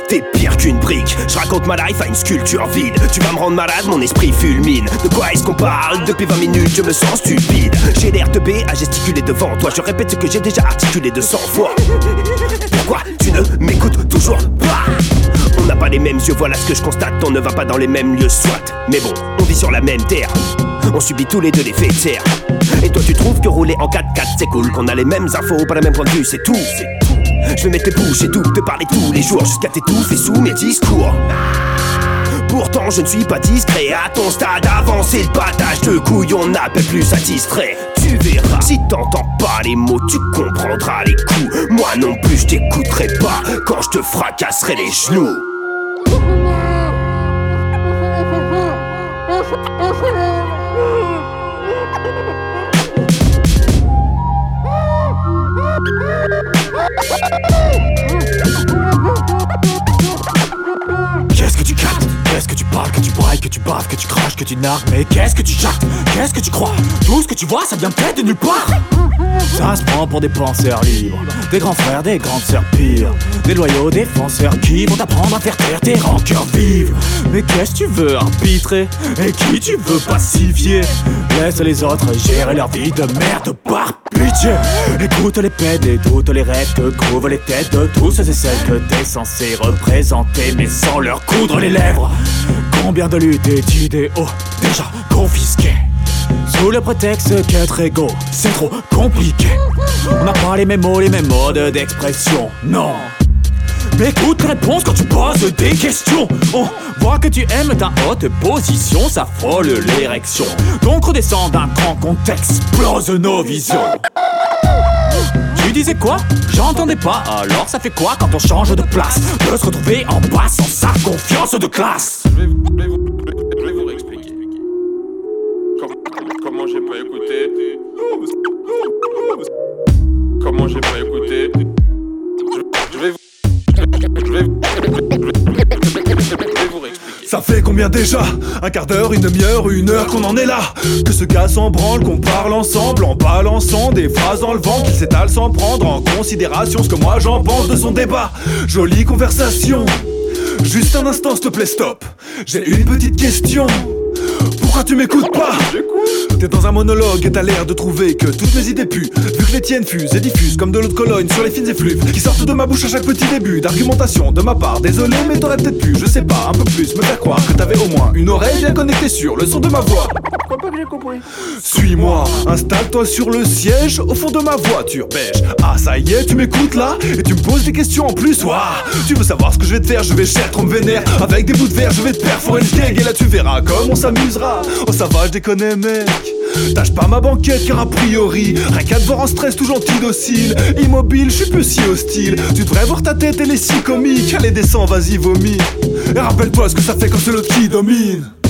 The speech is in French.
t'es pire qu'une brique. Je raconte ma life à une sculpture vide. Tu vas me rendre malade, mon esprit fulmine. De quoi est-ce qu'on parle? Depuis 20 minutes, je me sens stupide. J'ai l'air de B à gesticuler devant toi. Je répète ce que j'ai déjà articulé 200 fois. Pourquoi tu ne m'écoutes toujours pas? On n'a pas les mêmes yeux, voilà ce que je constate. On ne va pas dans les mêmes lieux, soit. Mais bon, on vit sur la même terre. On subit tous les deux l'effet de serre. Et toi tu trouves que rouler en 4x4 c'est cool, qu'on a les mêmes infos, pas le même point de vue, c'est tout. Je vais mettre tes bouches et tout, te parler tous les jours jusqu'à t'étouffer sous mes discours. Pourtant je ne suis pas discret. À ton stade avancé, le battage de couilles, on n'appelle plus ça distrait. Tu verras, si t'entends pas les mots, tu comprendras les coups. Moi non plus je t'écouterai pas quand je te fracasserai les genoux. Qu'est-ce que tu captes? Qu'est-ce que tu parles, que tu brailles, que tu baves, que tu craches, que tu nargues? Mais qu'est-ce que tu jactes? Qu'est-ce que tu crois? Tout ce que tu vois, ça vient peut-être de nulle part. Ça se prend pour des penseurs libres, des grands frères, des grandes sœurs pires, des loyaux défenseurs qui vont t'apprendre à faire taire tes rancœurs vives. Mais qu'est-ce que tu veux arbitrer? Et qui tu veux pacifier? Laisse les autres gérer leur vie de merde par pitié. Écoute les pèdes et toutes les rêves que couvrent les têtes de tous ceux et celles que t'es censé représenter, mais sans leur coudre les lèvres. Combien de luttes et d'idéaux déjà confisqués sous le prétexte qu'être égaux c'est trop compliqué. On n'a pas les mêmes mots, les mêmes modes d'expression, non. Mais écoute les réponses quand tu poses des questions. On voit que tu aimes ta haute position, ça frôle l'érection. Donc redescends d'un cran qu'on t'explose nos visions. Tu disais quoi? J'entendais pas. Alors ça fait quoi quand on change de place? De se retrouver en bas sans sa confiance de classe. Je vais vous réexpliquer. Comment j'ai pas écouté? Comment j'ai pas écouté? Je vais vous réexpliquer. Ça fait combien déjà? Un quart d'heure, une demi-heure, une heure qu'on en est là? Que ce gars s'en branle, qu'on parle ensemble en balançant des phrases dans le vent, qu'il s'étale sans prendre en considération ce que moi j'en pense de son débat. Jolie conversation. Juste un instant, s'il te plaît, stop. J'ai une petite question. Pourquoi tu m'écoutes pas? T'es dans un monologue et t'as l'air de trouver que toutes mes idées puent, vu que les tiennes fusent et diffusent comme de l'eau de Cologne sur les fines effluves qui sortent de ma bouche à chaque petit début d'argumentation de ma part. Désolé, mais t'aurais peut-être pu, je sais pas, un peu plus me faire croire que t'avais au moins une oreille bien connectée sur le son de ma voix. Crois pas que j'ai compris. Suis-moi, installe-toi sur le siège au fond de ma voiture beige. Ah ça y est, tu m'écoutes là? Et tu me poses des questions en plus, ouah. Tu veux savoir ce que je vais te faire? Je vais cher, trop me vénère. Avec des bouts de verre, je vais te perforer le skeg. Et là tu verras comme on s'amusera. Oh ça va, je déconne mec. Tâche pas ma banquette car a priori rien qu'à te voir en stress tout gentil docile. Immobile, je suis plus si hostile. Tu devrais voir ta tête, elle est si comique. Allez descends, vas-y vomis. Et rappelle-toi ce que ça fait quand c'est l'autre qui domine.